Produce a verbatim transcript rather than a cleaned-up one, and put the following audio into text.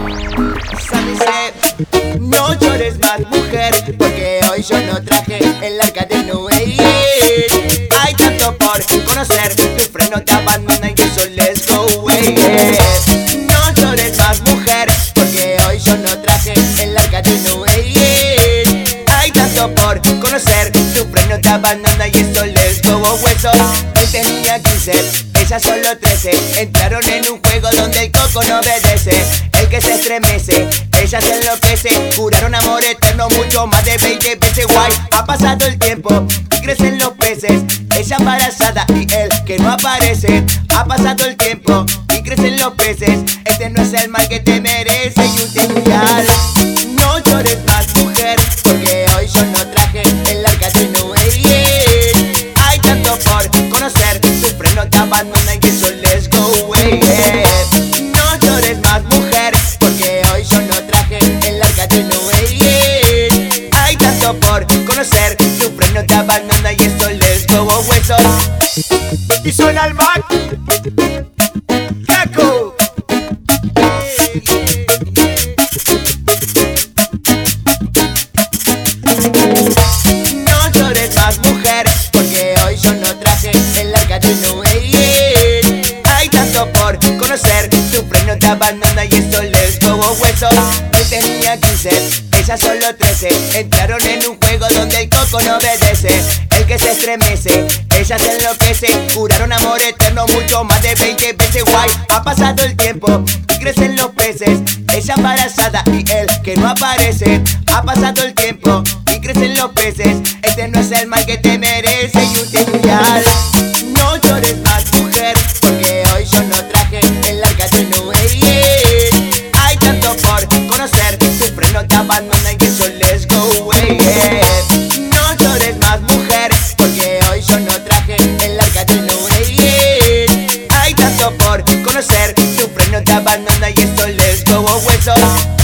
Sunset. No llores más, mujer, porque hoy yo no traje el arca de Noé. Hay tanto por conocer, tu freno te abandona y eso let's go away. No llores más, mujer, porque hoy yo no traje el arca de Noé. Hay tanto por conocer, tu freno te abandona y eso let's go away. Él tenía quince, ella solo trece. Entraron en un juego donde el coco no obedece. El que se estremece, ella se enloquece. Juraron amor eterno mucho más de veinte veces. Guay, ha pasado el tiempo y crecen los peces. Ella embarazada y él que no aparece. Ha pasado el tiempo y crecen los peces. Este no es el mal que te merece. Y un temporal. No llores más, mujer, porque hoy yo no traje el arca de Noé. Hay tanto por conocer, tu freno te abandona y eso let's go away. No llores más, mujer, porque hoy yo no traje el arca de Noé. Hay tanto por conocer, tu freno te abandona y eso let's go away. Y suena el Mac Echo. No llores más, mujer, porque hoy yo no traje el arca de Noé. Hay tanto por conocer, tu freno te abandona y eso let's go away. Él tenía quince, ella solo trece. Entraron en un juego donde el coco no obedece. El que se estremece, ella se enloquece. Juraron amor eterno mucho más de veinte veces. Guay, ha pasado el tiempo y crecen los peces. Ella embarazada y él que no aparece. Ha pasado el tiempo y crecen los peces. Este no es el mal que te merece. Y un temporal. No llores más, mujer, porque hoy yo no traje el arca de Noé. Hay tanto por conocer, tu freno te abandona y eso let's go away. No llores más, mujer, porque hoy yo no traje el arca de Noé. Hay tanto por conocer, tu freno te abandona y eso let's go away.